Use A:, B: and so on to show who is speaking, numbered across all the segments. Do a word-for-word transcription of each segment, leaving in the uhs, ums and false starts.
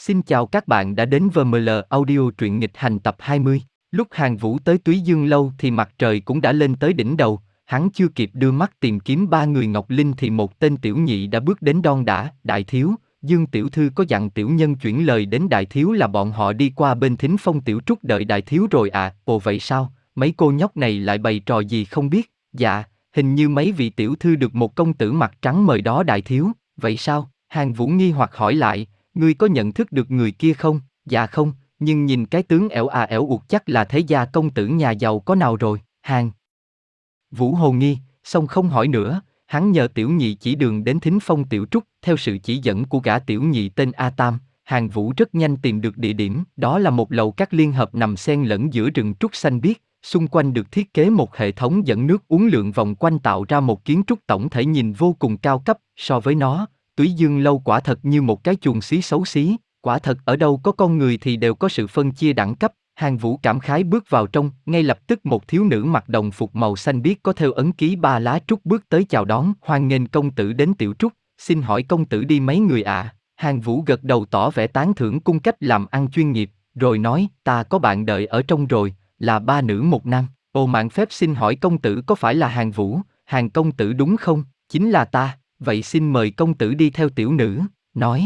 A: Xin chào các bạn đã đến vê em lờ Audio truyện nghịch hành tập hai mươi. Lúc Hàn Vũ tới Túy Dương Lâu thì mặt trời cũng đã lên tới đỉnh đầu, hắn chưa kịp đưa mắt tìm kiếm ba người Ngọc Linh thì một tên tiểu nhị đã bước đến đon đả. Đại thiếu, Dương tiểu thư có dặn tiểu nhân chuyển lời đến đại thiếu là bọn họ đi qua bên Thính Phong Tiểu Trúc đợi đại thiếu rồi à. Ồ vậy sao, mấy cô nhóc này lại bày trò gì không biết? Dạ, hình như mấy vị tiểu thư được một công tử mặt trắng mời đó đại thiếu. Vậy sao? Hàn Vũ nghi hoặc hỏi lại. Ngươi có nhận thức được người kia không? Dạ không, nhưng nhìn cái tướng ẻo à ẻo uột chắc là thế gia công tử nhà giàu có nào rồi. Hàn Vũ hồ nghi, xong không hỏi nữa, hắn nhờ tiểu nhị chỉ đường đến Thính Phong Tiểu Trúc. Theo sự chỉ dẫn của gã tiểu nhị tên A Tam, Hàn Vũ rất nhanh tìm được địa điểm. Đó là một lầu các liên hợp nằm xen lẫn giữa rừng trúc xanh biếc, xung quanh được thiết kế một hệ thống dẫn nước uống lượn vòng quanh tạo ra một kiến trúc tổng thể nhìn vô cùng cao cấp. So với nó, Túy Dương Lâu quả thật như một cái chuồng xí xấu xí, quả thật ở đâu có con người thì đều có sự phân chia đẳng cấp. Hàn Vũ cảm khái bước vào trong, ngay lập tức một thiếu nữ mặc đồng phục màu xanh biếc có theo ấn ký ba lá trúc bước tới chào đón. Hoan nghênh công tử đến Tiểu Trúc, xin hỏi công tử đi mấy người ạ? À? Hàn Vũ gật đầu tỏ vẻ tán thưởng cung cách làm ăn chuyên nghiệp, rồi nói, ta có bạn đợi ở trong rồi, là ba nữ một nam. Ồ mạng phép xin hỏi công tử có phải là Hàn Vũ, Hàn công tử đúng không? Chính là ta. Vậy xin mời công tử đi theo tiểu nữ, nói.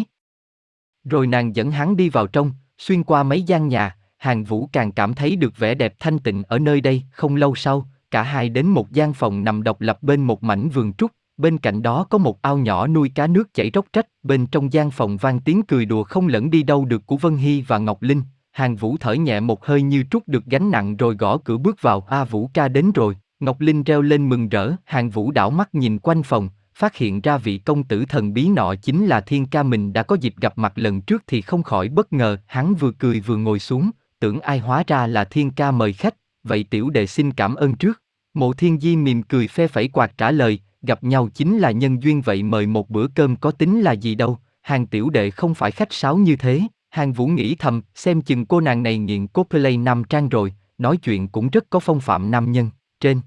A: Rồi nàng dẫn hắn đi vào trong, xuyên qua mấy gian nhà, Hàn Vũ càng cảm thấy được vẻ đẹp thanh tịnh ở nơi đây. Không lâu sau, cả hai đến một gian phòng nằm độc lập bên một mảnh vườn trúc, bên cạnh đó có một ao nhỏ nuôi cá nước chảy róc rách. Bên trong gian phòng vang tiếng cười đùa không lẫn đi đâu được của Vân Hy và Ngọc Linh. Hàn Vũ thở nhẹ một hơi như trút được gánh nặng rồi gõ cửa bước vào. A Vũ ca đến rồi, Ngọc Linh reo lên mừng rỡ. Hàn Vũ đảo mắt nhìn quanh phòng, phát hiện ra vị công tử thần bí nọ chính là Thiên ca mình đã có dịp gặp mặt lần trước thì không khỏi bất ngờ. Hắn vừa cười vừa ngồi xuống, tưởng ai hóa ra là Thiên ca mời khách, vậy tiểu đệ xin cảm ơn trước. Mộ Thiên Di mỉm cười phe phẩy quạt trả lời, gặp nhau chính là nhân duyên vậy mời một bữa cơm có tính là gì đâu, Hàn tiểu đệ không phải khách sáo như thế. Hàn Vũ nghĩ thầm, xem chừng cô nàng này nghiện cosplay nam trang rồi, nói chuyện cũng rất có phong phạm nam nhân. Trên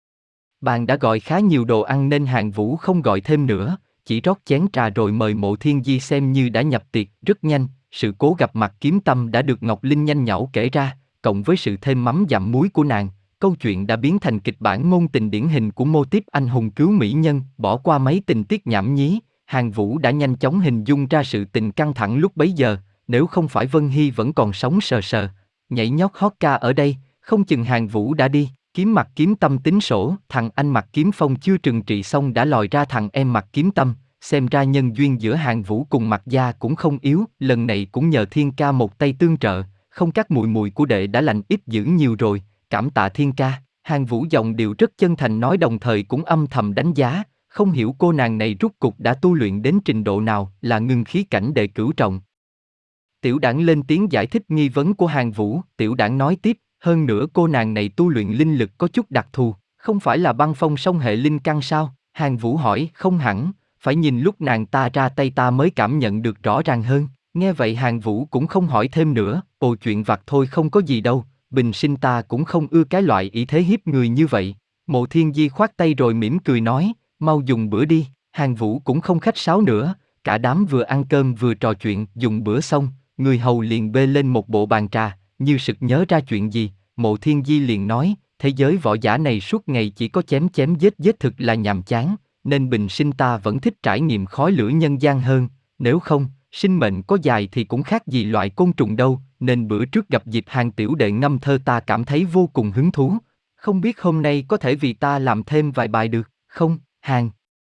A: bàn đã gọi khá nhiều đồ ăn nên Hàn Vũ không gọi thêm nữa, chỉ rót chén trà rồi mời Mộ Thiên Di xem như đã nhập tiệc. Rất nhanh, sự cố gặp mặt kiếm tâm đã được Ngọc Linh nhanh nhảu kể ra, cộng với sự thêm mắm dặm muối của nàng, câu chuyện đã biến thành kịch bản ngôn tình điển hình của mô típ anh hùng cứu mỹ nhân. Bỏ qua mấy tình tiết nhảm nhí, Hàn Vũ đã nhanh chóng hình dung ra sự tình căng thẳng lúc bấy giờ. Nếu không phải Vân Hy vẫn còn sống sờ sờ, nhảy nhót hót ca ở đây, không chừng Hàn Vũ đã đi. Kiếm mặt kiếm tâm tính sổ, thằng anh mặt kiếm phong chưa trừng trị xong đã lòi ra thằng em mặt kiếm tâm, xem ra nhân duyên giữa Hàn Vũ cùng mặt gia cũng không yếu. Lần này cũng nhờ Thiên ca một tay tương trợ, không các mùi mùi của đệ đã lành ít dữ nhiều rồi, cảm tạ Thiên ca. Hàn Vũ giọng điệu rất chân thành nói, đồng thời cũng âm thầm đánh giá, không hiểu cô nàng này rút cục đã tu luyện đến trình độ nào, là ngưng khí cảnh đệ cửu trọng. Tiểu đảng lên tiếng giải thích nghi vấn của Hàn Vũ. Tiểu đảng nói tiếp, hơn nữa cô nàng này tu luyện linh lực có chút đặc thù, không phải là băng phong song hệ linh căn sao? Hàn Vũ hỏi, không hẳn, phải nhìn lúc nàng ta ra tay ta mới cảm nhận được rõ ràng hơn. Nghe vậy Hàn Vũ cũng không hỏi thêm nữa, ồ chuyện vặt thôi không có gì đâu, bình sinh ta cũng không ưa cái loại ý thế hiếp người như vậy. Mộ Thiên Di khoát tay rồi mỉm cười nói, mau dùng bữa đi. Hàn Vũ cũng không khách sáo nữa, cả đám vừa ăn cơm vừa trò chuyện. Dùng bữa xong, người hầu liền bê lên một bộ bàn trà, như sực nhớ ra chuyện gì, Mộ Thiên Di liền nói, thế giới võ giả này suốt ngày chỉ có chém chém giết giết thực là nhàm chán, nên bình sinh ta vẫn thích trải nghiệm khói lửa nhân gian hơn, nếu không, sinh mệnh có dài thì cũng khác gì loại côn trùng đâu, nên bữa trước gặp dịp Hàn tiểu đệ ngâm thơ ta cảm thấy vô cùng hứng thú, không biết hôm nay có thể vì ta làm thêm vài bài được, không? Hàn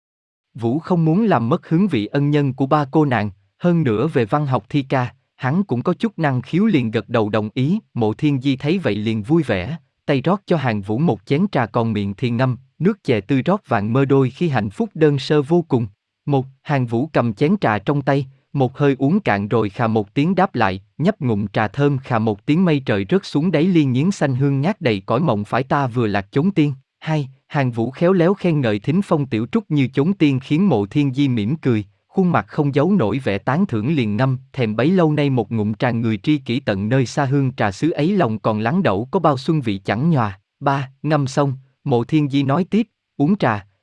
A: Vũ không muốn làm mất hứng vị ân nhân của ba cô nàng, hơn nữa về văn học thi ca, hắn cũng có chút năng khiếu liền gật đầu đồng ý. Mộ Thiên Di thấy vậy liền vui vẻ, tay rót cho Hàn Vũ một chén trà còn miệng thì ngâm, nước chè tươi rót vàng mơ đôi khi hạnh phúc đơn sơ vô cùng. Một, Hàn Vũ cầm chén trà trong tay, một hơi uống cạn rồi khà một tiếng đáp lại, nhấp ngụm trà thơm khà một tiếng mây trời rớt xuống đáy ly nghiến xanh hương ngát đầy cõi mộng phải ta vừa lạc chốn tiên. Hai, Hàn Vũ khéo léo khen ngợi Thính Phong Tiểu Trúc như chốn tiên khiến Mộ Thiên Di mỉm cười, khuôn mặt không giấu nổi vẻ tán thưởng liền ngâm, thèm bấy lâu nay một ngụm tràn người tri kỷ tận nơi xa hương trà xứ ấy lòng còn lắng đậu có bao xuân vị chẳng nhòa. Ba, ngâm xong, Mộ Thiên Di nói tiếp, uống trà,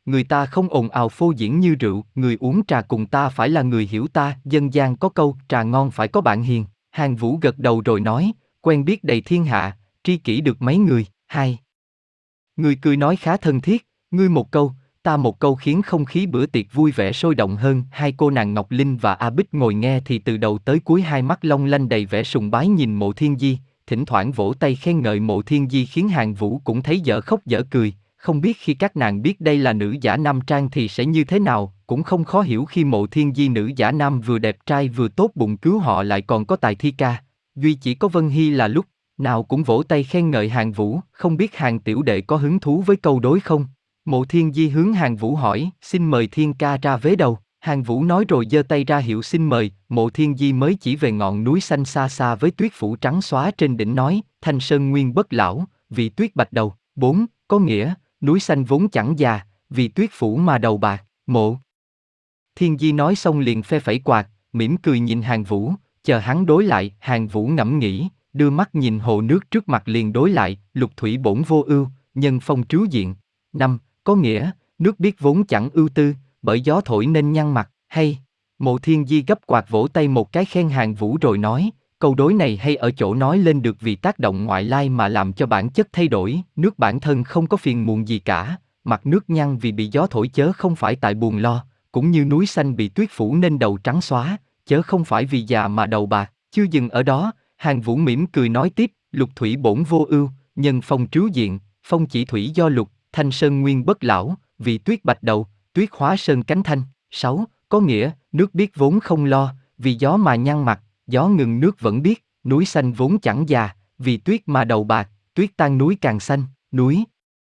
A: người ta không ồn ào phô diễn như rượu, người uống trà cùng ta phải là người hiểu ta, dân gian có câu, trà ngon phải có bạn hiền. Hàn Vũ gật đầu rồi nói, quen biết đầy thiên hạ, tri kỷ được mấy người, hai. Người cười nói khá thân thiết, ngươi một câu, ta một câu khiến không khí bữa tiệc vui vẻ sôi động hơn. Hai cô nàng Ngọc Linh và A Bích ngồi nghe thì từ đầu tới cuối hai mắt long lanh đầy vẻ sùng bái nhìn Mộ Thiên Di, thỉnh thoảng vỗ tay khen ngợi Mộ Thiên Di khiến Hàn Vũ cũng thấy dở khóc dở cười. Không biết khi các nàng biết đây là nữ giả nam trang thì sẽ như thế nào, cũng không khó hiểu khi Mộ Thiên Di nữ giả nam vừa đẹp trai vừa tốt bụng cứu họ lại còn có tài thi ca. Duy chỉ có Vân Hy là lúc nào cũng vỗ tay khen ngợi Hàn Vũ, không biết Hàn tiểu đệ có hứng thú với câu đối không? Mộ Thiên Di hướng Hàn Vũ hỏi, xin mời Thiên ca ra vế đầu. Hàn Vũ nói rồi giơ tay ra hiệu xin mời. Mộ Thiên Di mới chỉ về ngọn núi xanh xa xa với tuyết phủ trắng xóa trên đỉnh nói, thanh sơn nguyên bất lão, vì tuyết bạch đầu. Bốn, có nghĩa, núi xanh vốn chẳng già, vì tuyết phủ mà đầu bạc. Mộ Thiên Di nói xong liền phe phẩy quạt, mỉm cười nhìn Hàn Vũ, chờ hắn đối lại. Hàn Vũ ngẫm nghĩ, đưa mắt nhìn hồ nước trước mặt liền đối lại, lục thủy bổn vô ưu, nhân phong trú diện. Năm, có nghĩa, nước biết vốn chẳng ưu tư, bởi gió thổi nên nhăn mặt, hay. Mộ Thiên Di gấp quạt vỗ tay một cái khen Hàn Vũ rồi nói, câu đối này hay ở chỗ nói lên được vì tác động ngoại lai mà làm cho bản chất thay đổi, nước bản thân không có phiền muộn gì cả, mặt nước nhăn vì bị gió thổi chớ không phải tại buồn lo, cũng như núi xanh bị tuyết phủ nên đầu trắng xóa, chớ không phải vì già mà đầu bạc. Chưa dừng ở đó, Hàn Vũ mỉm cười nói tiếp, lục thủy bổn vô ưu, nhân phong trú diện, phong chỉ thủy do lục, thanh sơn nguyên bất lão, vì tuyết bạch đầu, tuyết hóa sơn cánh thanh. Sáu, có nghĩa, nước biết vốn không lo, vì gió mà nhăn mặt, gió ngừng nước vẫn biết, núi xanh vốn chẳng già, vì tuyết mà đầu bạc, tuyết tan núi càng xanh, núi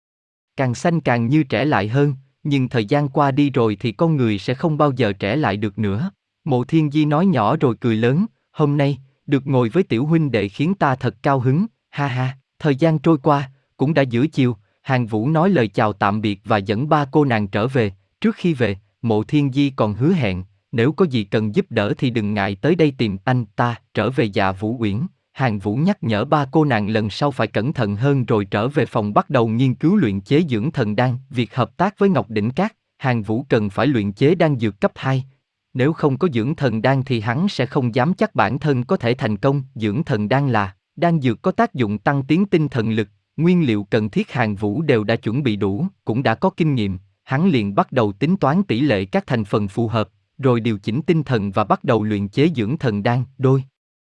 A: càng xanh càng như trẻ lại hơn, nhưng thời gian qua đi rồi thì con người sẽ không bao giờ trẻ lại được nữa. Mộ Thiên Di nói nhỏ rồi cười lớn, hôm nay, được ngồi với tiểu huynh đệ khiến ta thật cao hứng, ha ha. Thời gian trôi qua, cũng đã giữa chiều, Hàn Vũ nói lời chào tạm biệt và dẫn ba cô nàng trở về. Trước khi về, Mộ Thiên Di còn hứa hẹn, nếu có gì cần giúp đỡ thì đừng ngại tới đây tìm anh ta. Trở về Dạ Vũ Uyển, Hàn Vũ nhắc nhở ba cô nàng lần sau phải cẩn thận hơn rồi trở về phòng bắt đầu nghiên cứu luyện chế dưỡng thần đan. Việc hợp tác với Ngọc Đỉnh Cát, Hàn Vũ cần phải luyện chế đan dược cấp hai. Nếu không có dưỡng thần đan thì hắn sẽ không dám chắc bản thân có thể thành công. Dưỡng thần đan là đan dược có tác dụng tăng tiến tinh thần lực, nguyên liệu cần thiết Hàn Vũ đều đã chuẩn bị đủ, cũng đã có kinh nghiệm. Hắn liền bắt đầu tính toán tỷ lệ các thành phần phù hợp, rồi điều chỉnh tinh thần và bắt đầu luyện chế dưỡng thần đan. Đôi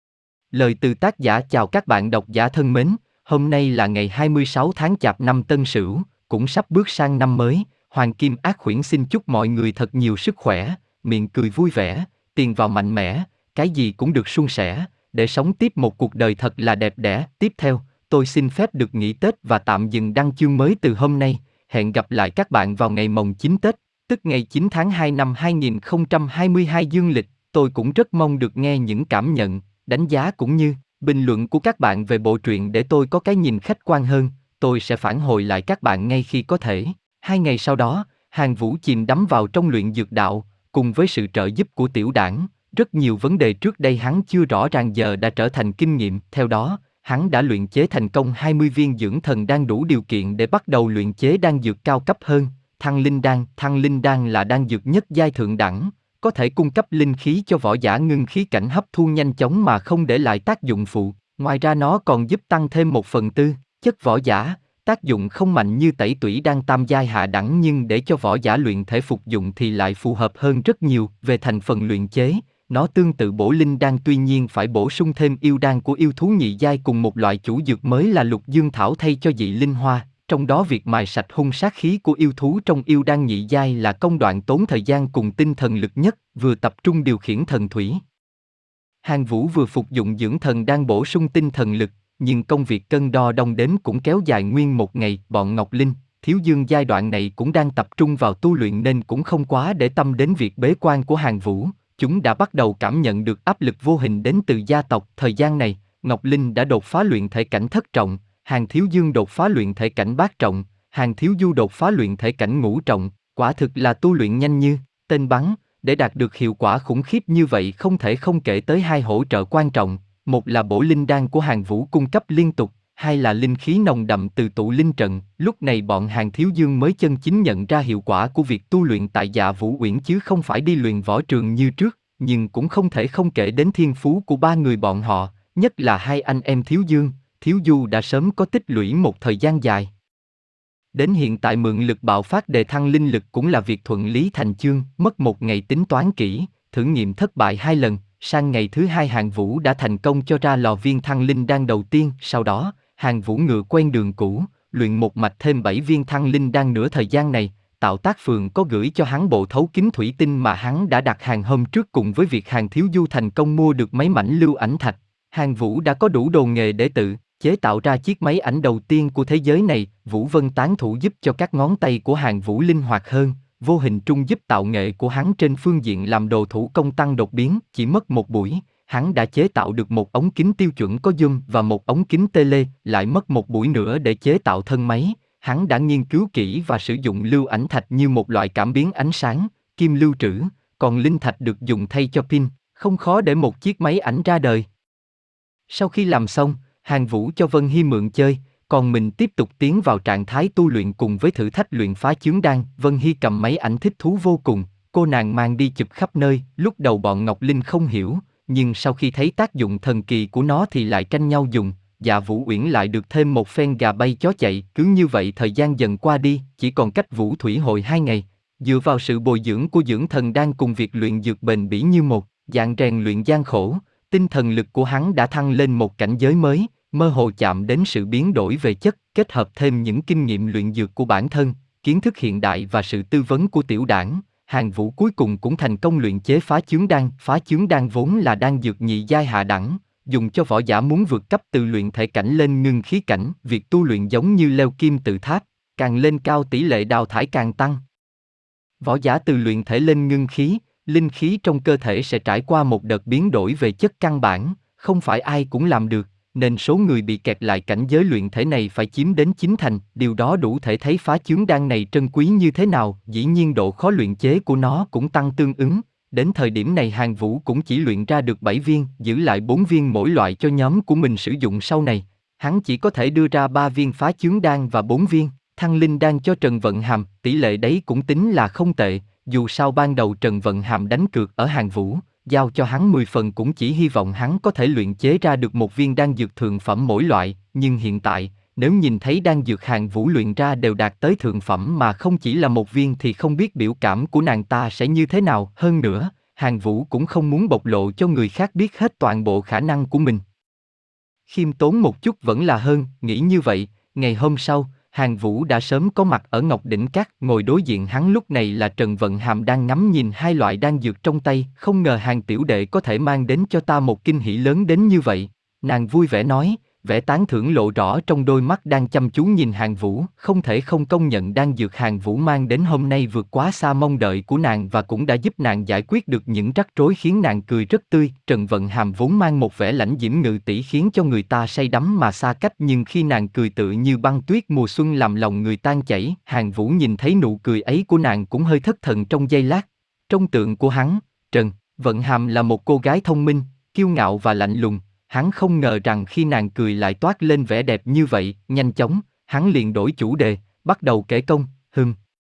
A: lời từ tác giả. Chào các bạn độc giả thân mến, hôm nay là ngày hai mươi sáu tháng Chạp năm Tân Sửu, cũng sắp bước sang năm mới. Hoàng Kim Ác Khuyển xin chúc mọi người thật nhiều sức khỏe, miệng cười vui vẻ, tiền vào mạnh mẽ, cái gì cũng được suôn sẻ, để sống tiếp một cuộc đời thật là đẹp đẽ. Tiếp theo, tôi xin phép được nghỉ Tết và tạm dừng đăng chương mới từ hôm nay. Hẹn gặp lại các bạn vào ngày mồng chín Tết, tức ngày chín tháng hai năm hai nghìn không trăm hai mươi hai dương lịch. Tôi cũng rất mong được nghe những cảm nhận, đánh giá cũng như bình luận của các bạn về bộ truyện để tôi có cái nhìn khách quan hơn. Tôi sẽ phản hồi lại các bạn ngay khi có thể. Hai ngày sau đó, Hàn Vũ chìm đắm vào trong luyện dược đạo, cùng với sự trợ giúp của tiểu đảng. Rất nhiều vấn đề trước đây hắn chưa rõ ràng giờ đã trở thành kinh nghiệm. Theo đó, hắn đã luyện chế thành công hai mươi viên dưỡng thần đan đủ điều kiện để bắt đầu luyện chế đan dược cao cấp hơn. Thăng linh đan. Thăng linh đan là đan dược nhất giai thượng đẳng, có thể cung cấp linh khí cho võ giả ngưng khí cảnh hấp thu nhanh chóng mà không để lại tác dụng phụ. Ngoài ra nó còn giúp tăng thêm một phần tư chất võ giả. Tác dụng không mạnh như tẩy tủy đan tam giai hạ đẳng, nhưng để cho võ giả luyện thể phục dụng thì lại phù hợp hơn rất nhiều. Về thành phần luyện chế, nó tương tự bổ linh đan, tuy nhiên phải bổ sung thêm yêu đan của yêu thú nhị giai cùng một loại chủ dược mới là lục dương thảo thay cho dị linh hoa. Trong đó việc mài sạch hung sát khí của yêu thú trong yêu đan nhị giai là công đoạn tốn thời gian cùng tinh thần lực nhất, vừa tập trung điều khiển thần thủy. Hàn Vũ vừa phục dụng dưỡng thần đan bổ sung tinh thần lực, nhưng công việc cân đo đong đếm cũng kéo dài nguyên một ngày. Bọn Ngọc Linh, Thiếu Dương giai đoạn này cũng đang tập trung vào tu luyện nên cũng không quá để tâm đến việc bế quan của Hàn Vũ. Chúng đã bắt đầu cảm nhận được áp lực vô hình đến từ gia tộc. Thời gian này, Ngọc Linh đã đột phá luyện thể cảnh thất trọng, Hàn Thiếu Dương đột phá luyện thể cảnh bát trọng, Hàn Thiếu Du đột phá luyện thể cảnh ngũ trọng. Quả thực là tu luyện nhanh như tên bắn. Để đạt được hiệu quả khủng khiếp như vậy không thể không kể tới hai hỗ trợ quan trọng. Một là bổ linh đan của Hàn Vũ cung cấp liên tục, hai là linh khí nồng đậm từ tụ linh trận. Lúc này bọn Hàn Thiếu Dương mới chân chính nhận ra hiệu quả của việc tu luyện tại Dạ Vũ Uyển chứ không phải đi luyện võ trường như trước, nhưng cũng không thể không kể đến thiên phú của ba người bọn họ, nhất là hai anh em Thiếu Dương. Thiếu Du đã sớm có tích lũy một thời gian dài. Đến hiện tại mượn lực bạo phát đề thăng linh lực cũng là việc thuận lý thành chương, mất một ngày tính toán kỹ, thử nghiệm thất bại hai lần, sang ngày thứ hai Hàn Vũ đã thành công cho ra lò viên thăng linh đan đầu tiên, sau đó, Hàn Vũ ngựa quen đường cũ, luyện một mạch thêm bảy viên thăng linh đan. Nửa thời gian này, Tạo Tác Phường có gửi cho hắn bộ thấu kính thủy tinh mà hắn đã đặt hàng hôm trước, cùng với việc Hàn Thiếu Du thành công mua được mấy mảnh lưu ảnh thạch. Hàn Vũ đã có đủ đồ nghề để tự chế tạo ra chiếc máy ảnh đầu tiên của thế giới này. Vũ Vân tán thủ giúp cho các ngón tay của Hàn Vũ linh hoạt hơn, vô hình trung giúp tạo nghệ của hắn trên phương diện làm đồ thủ công tăng đột biến. Chỉ mất một buổi, hắn đã chế tạo được một ống kính tiêu chuẩn có zoom và một ống kính tele, lại mất một buổi nữa để chế tạo thân máy. Hắn đã nghiên cứu kỹ và sử dụng lưu ảnh thạch như một loại cảm biến ánh sáng, kim lưu trữ, còn linh thạch được dùng thay cho pin, không khó để một chiếc máy ảnh ra đời. Sau khi làm xong, Hàn Vũ cho Vân Hy mượn chơi, còn mình tiếp tục tiến vào trạng thái tu luyện cùng với thử thách luyện phá chướng đan. Vân Hy cầm máy ảnh thích thú vô cùng, cô nàng mang đi chụp khắp nơi. Lúc đầu bọn Ngọc Linh không hiểu, nhưng sau khi thấy tác dụng thần kỳ của nó thì lại tranh nhau dùng. Dạ Vũ Uyển lại được thêm một phen gà bay chó chạy. Cứ như vậy thời gian dần qua đi, chỉ còn cách Vũ Thủy hội hai ngày. Dựa vào sự bồi dưỡng của dưỡng thần đan cùng việc luyện dược bền bỉ như một dạng rèn luyện gian khổ, tinh thần lực của hắn đã thăng lên một cảnh giới mới, mơ hồ chạm đến sự biến đổi về chất, kết hợp thêm những kinh nghiệm luyện dược của bản thân, kiến thức hiện đại và sự tư vấn của tiểu đảng, Hàn Vũ cuối cùng cũng thành công luyện chế phá chướng đan. Phá chướng đan vốn là đan dược nhị giai hạ đẳng, dùng cho võ giả muốn vượt cấp từ luyện thể cảnh lên ngưng khí cảnh. Việc tu luyện giống như leo kim tự tháp, càng lên cao tỷ lệ đào thải càng tăng. Võ giả từ luyện thể lên ngưng khí, linh khí trong cơ thể sẽ trải qua một đợt biến đổi về chất căn bản, không phải ai cũng làm được, nên số người bị kẹt lại cảnh giới luyện thể này phải chiếm đến chín thành. Điều đó đủ thể thấy phá chướng đan này trân quý như thế nào. Dĩ nhiên độ khó luyện chế của nó cũng tăng tương ứng. Đến thời điểm này Hàn Vũ cũng chỉ luyện ra được bảy viên, giữ lại bốn viên mỗi loại cho nhóm của mình sử dụng sau này. Hắn chỉ có thể đưa ra ba viên phá chướng đan và bốn viên thăng linh đan cho Trần Vận Hàm, tỷ lệ đấy cũng tính là không tệ. Dù sao ban đầu Trần Vận Hàm đánh cược ở Hàn Vũ, giao cho hắn mười phần cũng chỉ hy vọng hắn có thể luyện chế ra được một viên đan dược thượng phẩm mỗi loại, nhưng hiện tại, nếu nhìn thấy đan dược Hàn Vũ luyện ra đều đạt tới thượng phẩm mà không chỉ là một viên thì không biết biểu cảm của nàng ta sẽ như thế nào. Hơn nữa, Hàn Vũ cũng không muốn bộc lộ cho người khác biết hết toàn bộ khả năng của mình. Khiêm tốn một chút vẫn là hơn, nghĩ như vậy, ngày hôm sau, Hàn Vũ đã sớm có mặt ở Ngọc Đỉnh Các. Ngồi đối diện hắn lúc này là Trần Vận Hàm đang ngắm nhìn hai loại đan dược trong tay. Không ngờ Hàn tiểu đệ có thể mang đến cho ta một kinh hỉ lớn đến như vậy. Nàng vui vẻ nói, vẻ tán thưởng lộ rõ trong đôi mắt đang chăm chú nhìn Hàn Vũ. Không thể không công nhận đan dược Hàn Vũ mang đến hôm nay vượt quá xa mong đợi của nàng và cũng đã giúp nàng giải quyết được những rắc rối khiến nàng cười rất tươi. Trần Vận Hàm vốn mang một vẻ lãnh diễm ngự tỷ khiến cho người ta say đắm mà xa cách, nhưng khi nàng cười tựa như băng tuyết mùa xuân làm lòng người tan chảy. Hàn Vũ nhìn thấy nụ cười ấy của nàng cũng hơi thất thần trong giây lát. Trong tượng của hắn, Trần Vận Hàm là một cô gái thông minh, kiêu ngạo và lạnh lùng. Hắn không ngờ rằng khi nàng cười lại toát lên vẻ đẹp như vậy. Nhanh chóng, hắn liền đổi chủ đề, bắt đầu kể công. Hừm,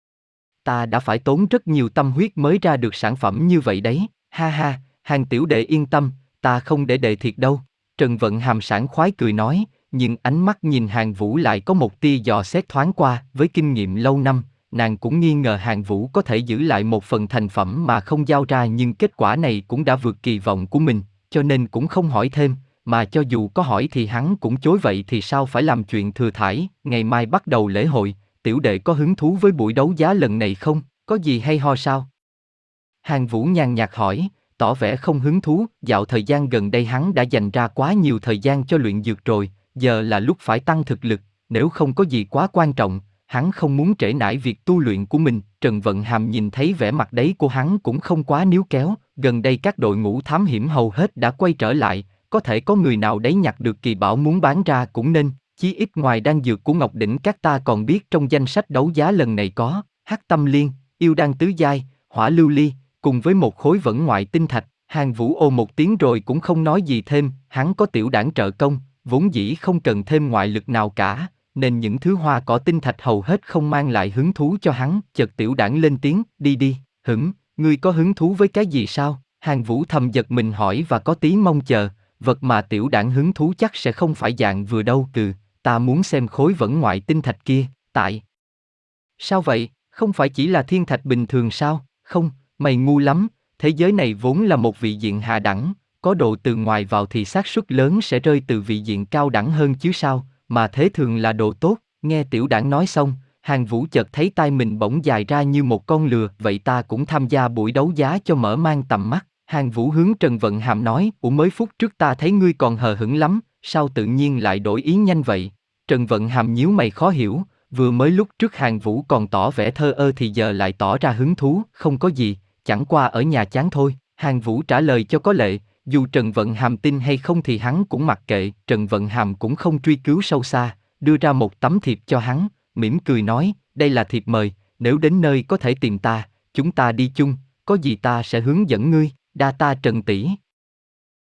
A: ta đã phải tốn rất nhiều tâm huyết mới ra được sản phẩm như vậy đấy. Ha ha, Hàn tiểu đệ yên tâm, ta không để đệ thiệt đâu. Trần Vận Hàm sảng khoái cười nói, nhưng ánh mắt nhìn Hàn Vũ lại có một tia dò xét thoáng qua. Với kinh nghiệm lâu năm, nàng cũng nghi ngờ Hàn Vũ có thể giữ lại một phần thành phẩm mà không giao ra, nhưng kết quả này cũng đã vượt kỳ vọng của mình, cho nên cũng không hỏi thêm, mà cho dù có hỏi thì hắn cũng chối. Vậy thì sao phải làm chuyện thừa thãi. Ngày mai bắt đầu lễ hội, tiểu đệ có hứng thú với buổi đấu giá lần này không? Có gì hay ho sao? Hàn Vũ nhàn nhạt hỏi, tỏ vẻ không hứng thú. Dạo thời gian gần đây hắn đã dành ra quá nhiều thời gian cho luyện dược rồi, giờ là lúc phải tăng thực lực. Nếu không có gì quá quan trọng, hắn không muốn trễ nải việc tu luyện của mình. Trần Vận Hàm nhìn thấy vẻ mặt đấy của hắn cũng không quá níu kéo. Gần đây các đội ngũ thám hiểm hầu hết đã quay trở lại, có thể có người nào đấy nhặt được kỳ bảo muốn bán ra cũng nên. Chí ít ngoài đan dược của Ngọc Đỉnh Các ta còn biết trong danh sách đấu giá lần này có Hắc Tâm Liên, Yêu Đan Tứ Giai, Hỏa Lưu Ly, cùng với một khối vẫn ngoại tinh thạch. Hàn Vũ ồ một tiếng rồi cũng không nói gì thêm. Hắn có tiểu đảng trợ công, vốn dĩ không cần thêm ngoại lực nào cả, nên những thứ hoa cỏ tinh thạch hầu hết không mang lại hứng thú cho hắn. Chợt Tiểu Đảng lên tiếng, đi đi, hửng, ngươi có hứng thú với cái gì sao? Hàn Vũ thầm giật mình hỏi và có tí mong chờ, vật mà Tiểu Đảng hứng thú chắc sẽ không phải dạng vừa đâu. Ừ, ta muốn xem khối vẫn ngoại tinh thạch kia. Tại sao vậy, không phải chỉ là thiên thạch bình thường sao? Không, mày ngu lắm, thế giới này vốn là một vị diện hạ đẳng, có đồ từ ngoài vào thì xác suất lớn sẽ rơi từ vị diện cao đẳng hơn chứ sao, mà thế thường là đồ tốt. Nghe Tiểu Đảng nói xong, Hàn Vũ chợt thấy tai mình bỗng dài ra như một con lừa. Vậy ta cũng tham gia buổi đấu giá cho mở mang tầm mắt. Hàn Vũ hướng Trần Vận Hàm nói, ủa mới phút trước ta thấy ngươi còn hờ hững lắm, sao tự nhiên lại đổi ý nhanh vậy? Trần Vận Hàm nhíu mày khó hiểu, vừa mới lúc trước Hàn Vũ còn tỏ vẻ thờ ơ thì giờ lại tỏ ra hứng thú. Không có gì, chẳng qua ở nhà chán thôi. Hàn Vũ trả lời cho có lệ, dù Trần Vận Hàm tin hay không thì hắn cũng mặc kệ. Trần Vận Hàm cũng không truy cứu sâu xa, đưa ra một tấm thiệp cho hắn, mỉm cười nói, đây là thiệp mời, nếu đến nơi có thể tìm ta, chúng ta đi chung, có gì ta sẽ hướng dẫn ngươi. Đa ta Trần tỷ.